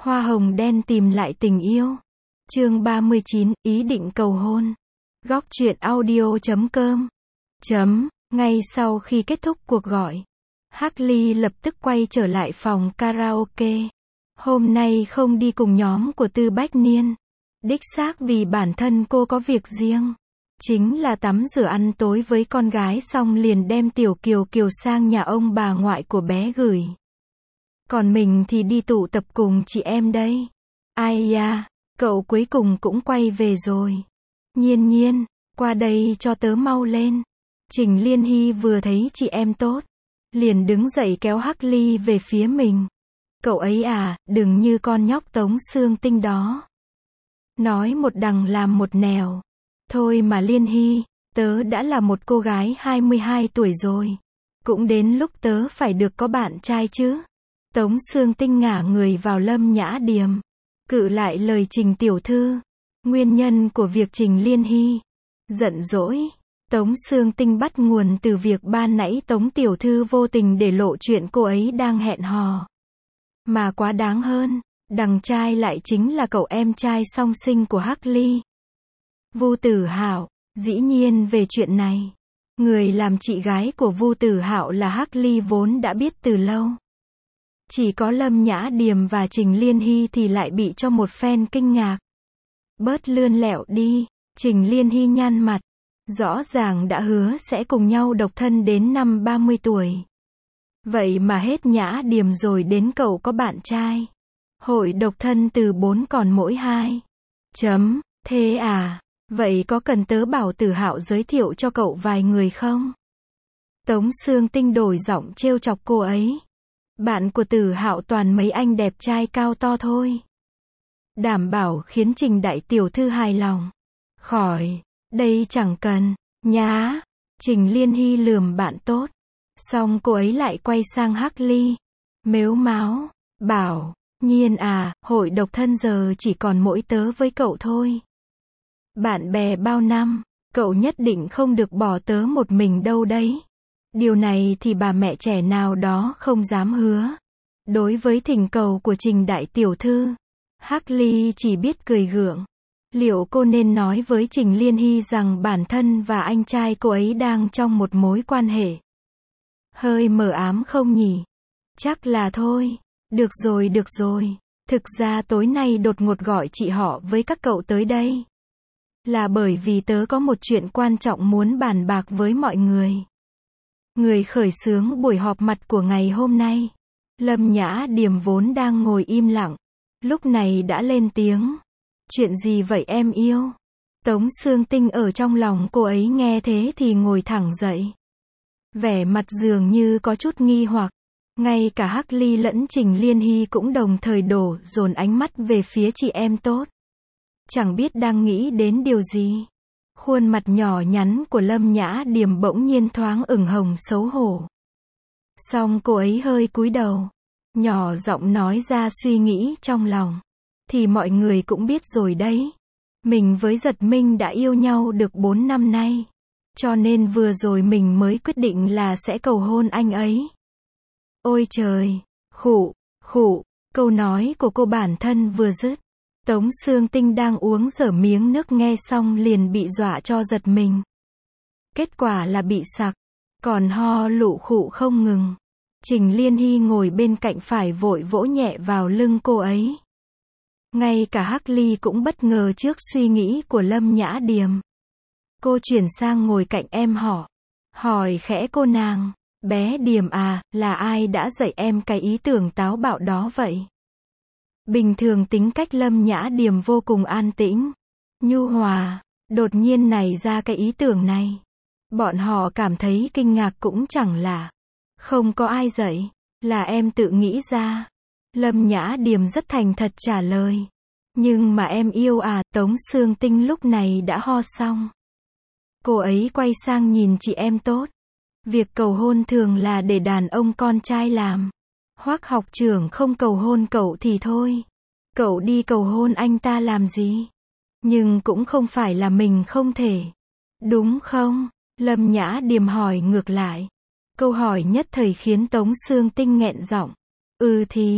Hoa hồng đen tìm lại tình yêu. Chương 39, ý định cầu hôn. Góc truyện audio.com. Ngay sau khi kết thúc cuộc gọi, Hắc Ly lập tức quay trở lại phòng karaoke. Hôm nay không đi cùng nhóm của Tư Bách Niên. Đích xác vì bản thân cô có việc riêng. Chính là tắm rửa ăn tối với con gái xong liền đem Tiểu Kiều Kiều sang nhà ông bà ngoại của bé gửi. Còn mình thì đi tụ tập cùng chị em đây. Ai da, cậu cuối cùng cũng quay về rồi. Nhiên Nhiên, qua đây cho tớ mau lên. Trình Liên Hy vừa thấy chị em tốt, liền đứng dậy kéo Hắc Ly về phía mình. Cậu ấy à, đừng như con nhóc Tống Sương Tinh đó. Nói một đằng làm một nẻo. Thôi mà Liên Hy, tớ đã là một cô gái 22 tuổi rồi. Cũng đến lúc tớ phải được có bạn trai chứ. Tống Sương Tinh ngả người vào Lâm Nhã Điềm, cự lại lời Trình tiểu thư. Nguyên nhân của việc Trình Liên Hy giận dỗi Tống Sương Tinh bắt nguồn từ việc ban nãy Tống tiểu thư vô tình để lộ chuyện cô ấy đang hẹn hò. Mà quá đáng hơn, đằng trai lại chính là cậu em trai song sinh của Hắc Ly, Vu Tử Hạo. Dĩ nhiên về chuyện này, người làm chị gái của Vu Tử Hạo là Hắc Ly vốn đã biết từ lâu. Chỉ có Lâm Nhã Điềm và Trình Liên Hy thì lại bị cho một phen kinh ngạc. Bớt lươn lẹo đi, Trình Liên Hy nhăn mặt. Rõ ràng đã hứa sẽ cùng nhau độc thân đến năm 30 tuổi. Vậy mà hết Nhã Điềm rồi đến cậu có bạn trai. Hội độc thân từ 4 còn mỗi 2. Thế à, vậy có cần tớ bảo Tử Hạo giới thiệu cho cậu vài người không? Tống Sương Tinh đổi giọng trêu chọc cô ấy. Bạn của Tử Hạo toàn mấy anh đẹp trai cao to thôi. Đảm bảo khiến Trình đại tiểu thư hài lòng. Khỏi, đây chẳng cần, nhá. Trình Liên Hy lườm bạn tốt. Xong cô ấy lại quay sang Hắc Ly, mếu máo, bảo, Nhiên à, hội độc thân giờ chỉ còn mỗi tớ với cậu thôi. Bạn bè bao năm, cậu nhất định không được bỏ tớ một mình đâu đấy. Điều này thì bà mẹ trẻ nào đó không dám hứa. Đối với thỉnh cầu của Trình đại tiểu thư, Hắc Ly chỉ biết cười gượng. Liệu cô nên nói với Trình Liên Hy rằng bản thân và anh trai cô ấy đang trong một mối quan hệ hơi mờ ám không nhỉ? Chắc là thôi. Được rồi. Thực ra tối nay đột ngột gọi chị họ với các cậu tới đây là bởi vì tớ có một chuyện quan trọng muốn bàn bạc với mọi người. Người khởi xướng buổi họp mặt của ngày hôm nay, Lâm Nhã Điềm vốn đang ngồi im lặng, lúc này đã lên tiếng. Chuyện gì vậy em yêu? Tống Sương Tinh ở trong lòng cô ấy nghe thế thì ngồi thẳng dậy. Vẻ mặt dường như có chút nghi hoặc. Ngay cả Hắc Ly lẫn Trình Liên Hy cũng đồng thời đổ dồn ánh mắt về phía chị em tốt. Chẳng biết đang nghĩ đến điều gì. Khuôn mặt nhỏ nhắn của Lâm Nhã Điềm bỗng nhiên thoáng ửng hồng xấu hổ. Xong cô ấy hơi cúi đầu, nhỏ giọng nói ra suy nghĩ trong lòng. Thì mọi người cũng biết rồi đấy. Mình với Giật Minh đã yêu nhau được 4 năm nay. Cho nên vừa rồi mình mới quyết định là sẽ cầu hôn anh ấy. Ôi trời, khụ, câu nói của cô bản thân vừa dứt. Tống Sương Tinh đang uống dở miếng nước nghe xong liền bị dọa cho giật mình. Kết quả là bị sặc, còn ho lụ khụ không ngừng. Trình Liên Hy ngồi bên cạnh phải vội vỗ nhẹ vào lưng cô ấy. Ngay cả Hắc Ly cũng bất ngờ trước suy nghĩ của Lâm Nhã Điềm. Cô chuyển sang ngồi cạnh em họ, hỏi khẽ cô nàng, bé Điềm à, là ai đã dạy em cái ý tưởng táo bạo đó vậy? Bình thường tính cách Lâm Nhã Điềm vô cùng an tĩnh, nhu hòa, đột nhiên nảy ra cái ý tưởng này. Bọn họ cảm thấy kinh ngạc cũng chẳng là. Không có ai dạy, là em tự nghĩ ra. Lâm Nhã Điềm rất thành thật trả lời. Nhưng mà em yêu à, Tống Sương Tinh lúc này đã ho xong. Cô ấy quay sang nhìn chị em tốt. Việc cầu hôn thường là để đàn ông con trai làm. Hoắc học trưởng không cầu hôn cậu thì thôi. Cậu đi cầu hôn anh ta làm gì? Nhưng cũng không phải là mình không thể. Đúng không? Lâm Nhã Điềm hỏi ngược lại. Câu hỏi nhất thời khiến Tống Sương Tinh nghẹn giọng. Thì,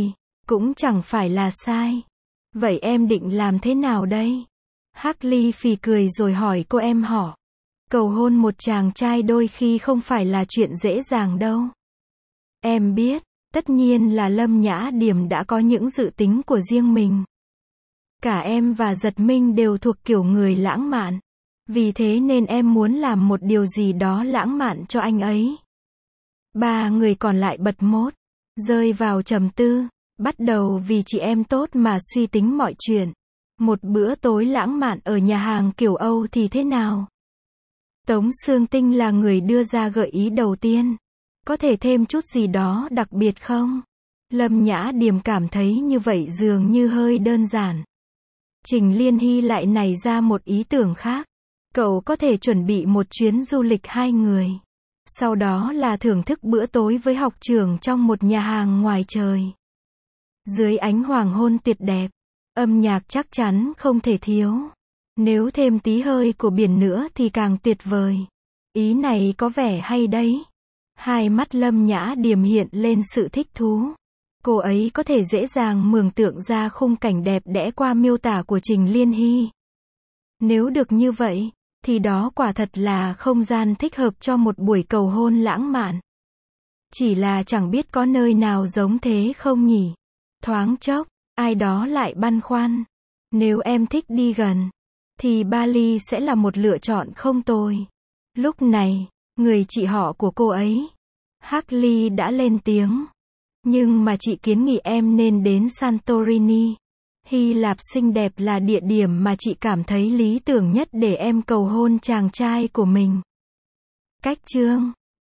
cũng chẳng phải là sai. Vậy em định làm thế nào đây? Hắc Ly phì cười rồi hỏi cô em họ. Cầu hôn một chàng trai đôi khi không phải là chuyện dễ dàng đâu. Em biết, tất nhiên là Lâm Nhã Điểm đã có những dự tính của riêng mình. Cả em và Giật Minh đều thuộc kiểu người lãng mạn. Vì thế nên em muốn làm một điều gì đó lãng mạn cho anh ấy. Ba người còn lại bật mốt, rơi vào trầm tư, bắt đầu vì chị em tốt mà suy tính mọi chuyện. Một bữa tối lãng mạn ở nhà hàng kiểu Âu thì thế nào? Tống Sương Tinh là người đưa ra gợi ý đầu tiên. Có thể thêm chút gì đó đặc biệt không? Lâm Nhã Điểm cảm thấy như vậy dường như hơi đơn giản. Trình Liên Hy lại nảy ra một ý tưởng khác. Cậu có thể chuẩn bị một chuyến du lịch 2 người. Sau đó là thưởng thức bữa tối với học trưởng trong một nhà hàng ngoài trời. Dưới ánh hoàng hôn tuyệt đẹp, âm nhạc chắc chắn không thể thiếu. Nếu thêm tí hơi của biển nữa thì càng tuyệt vời. Ý này có vẻ hay đấy. Hai mắt Lâm Nhã Điểm hiện lên sự thích thú. Cô ấy có thể dễ dàng mường tượng ra khung cảnh đẹp đẽ qua miêu tả của Trình Liên Hy. Nếu được như vậy, thì đó quả thật là không gian thích hợp cho một buổi cầu hôn lãng mạn. Chỉ là chẳng biết có nơi nào giống thế không nhỉ? Thoáng chốc, ai đó lại băn khoăn. Nếu em thích đi gần, thì Bali sẽ là một lựa chọn không tồi. Lúc này, người chị họ của cô ấy, Hắc Ly đã lên tiếng. Nhưng mà chị kiến nghị em nên đến Santorini. Hy Lạp xinh đẹp là địa điểm mà chị cảm thấy lý tưởng nhất để em cầu hôn chàng trai của mình. Cách chương